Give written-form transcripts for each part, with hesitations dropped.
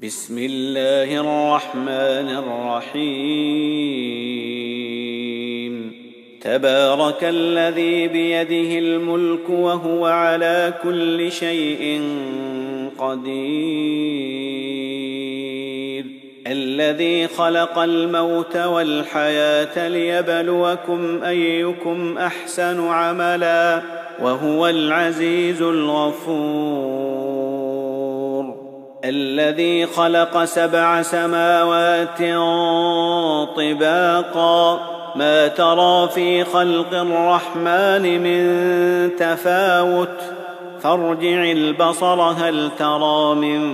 بسم الله الرحمن الرحيم تبارك الذي بيده الملك وهو على كل شيء قدير الذي خلق الموت والحياة ليبلوكم أيكم أحسن عملا وهو العزيز الغفور الذي خلق 7 سماوات طباقا ما ترى في خلق الرحمن من تفاوت فارجع البصر هل ترى من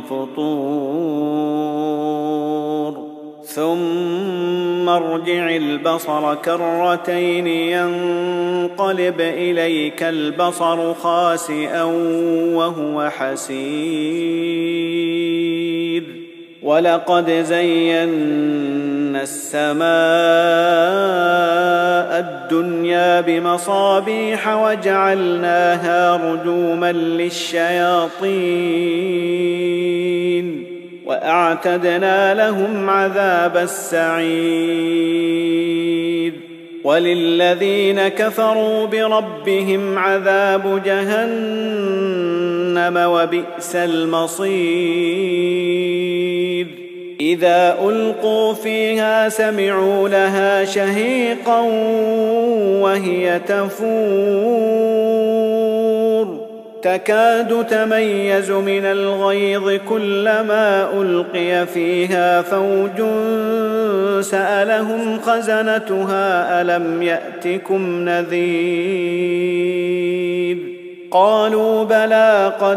فطور ثم ارجع البصر كرتين ينقلب إليك البصر خاسئا وهو حسير ولقد زينا السماء الدنيا بمصابيح وجعلناها رجوما للشياطين وأعتدنا لهم عذاب السعير وللذين كفروا بربهم عذاب جهنم وبئس المصير إذا ألقوا فيها سمعوا لها شهيقا وهي تفور تكاد تميز من الغيظ كلما ألقي فيها فوج سألهم خزنتها ألم يأتكم نذير قالوا بلى قد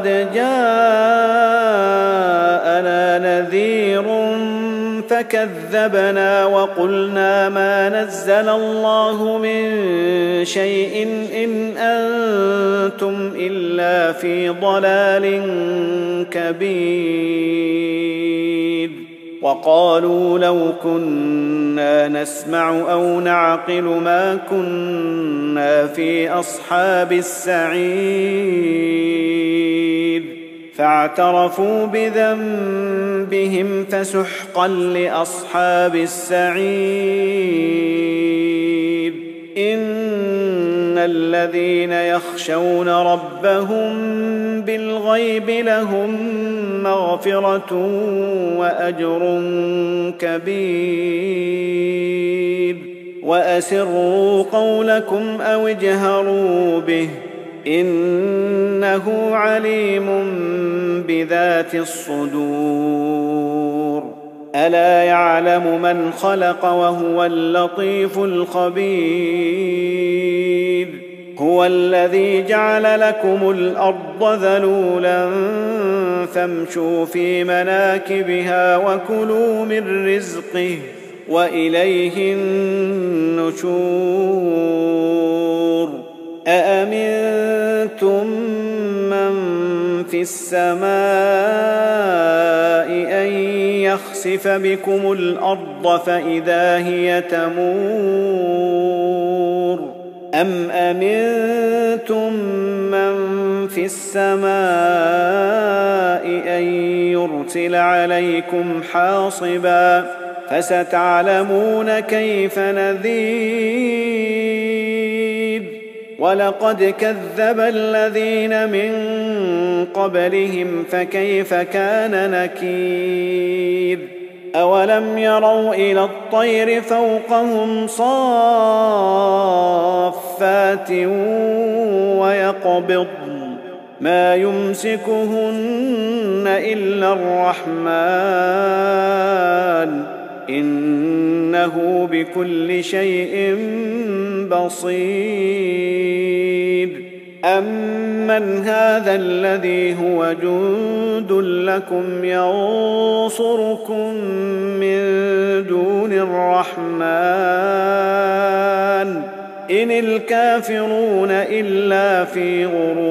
جاءنا نذير فكذبنا وقلنا ما نزل الله من شيء إن أنتم إلا في ضلال كبير وقالوا لو كنا نسمع أو نعقل ما كنا في أصحاب السعير فاعترفوا بذنبهم فسحقا لأصحاب السعير إن الذين يخشون ربهم بالغيب لهم مغفرة وأجر كبير وأسروا قولكم أو اجهروا به إنه عليم بذات الصدور ألا يعلم من خلق وهو اللطيف الخبير هو الذي جعل لكم الأرض ذلولا فامشوا في مناكبها وكلوا من رزقه وإليه النشور أأمنتم من في السماء أن يخسف بكم الأرض فإذا هي تمور أم أمنتم من في السماء أن يرسل عليكم حاصبا فستعلمون كيف نذير ولقد كذب الذين من قبلهم فكيف كان نكير أولم يروا إلى الطير فوقهم صافات ويقبضن ما يمسكهن إلا الرحمن إنه بكل شيء بصير أمن هذا الذي هو جند لكم ينصركم من دون الرحمن إن الكافرون إلا في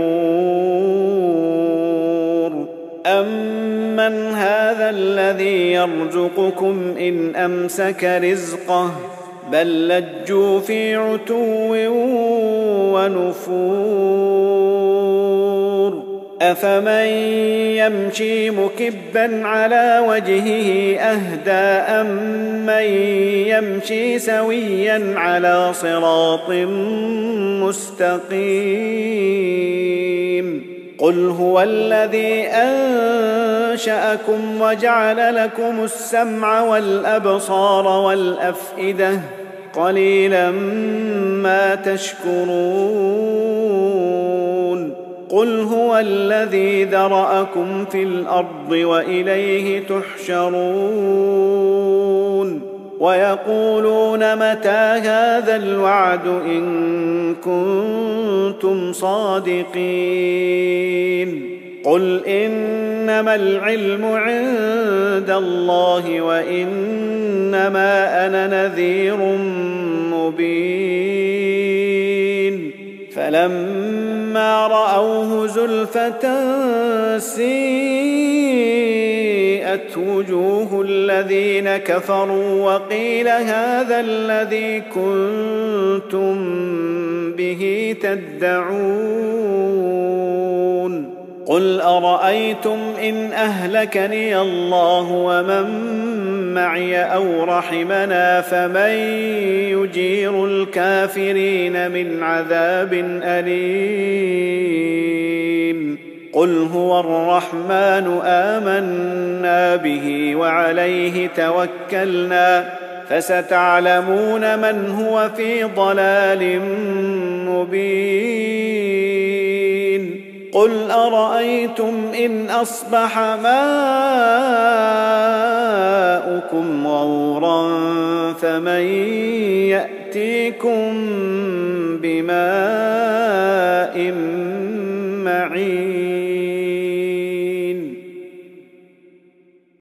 غرور أمن هذا الذي يرزقكم إن أمسك رزقه بل لجوا في عتو ونفور أفمن يمشي مكبا على وجهه أهدى أمن يمشي سويا على صراط مستقيم قل هو الذي أنشأكم وجعل لكم السمع والأبصار والأفئدة قليلا ما تشكرون قل هو الذي ذرأكم في الأرض وإليه تحشرون ويقولون متى هذا الوعد إن كنتم صادقين قل إنما العلم عند الله وإنما أنا نذير مبين فلما رأوه زلفة سيئت وجوه الذين كفروا وقيل هذا الذي كنتم به تدعون قل أرأيتم إن أهلكني الله ومن معي أو رحمنا فمن يجير الكافرين من عذاب أليم قل هو الرحمن آمنا به وعليه توكلنا فستعلمون من هو في ضلال مبين قل أرأيتم إن أصبح ماؤكم غورا فمن يأتيكم بماء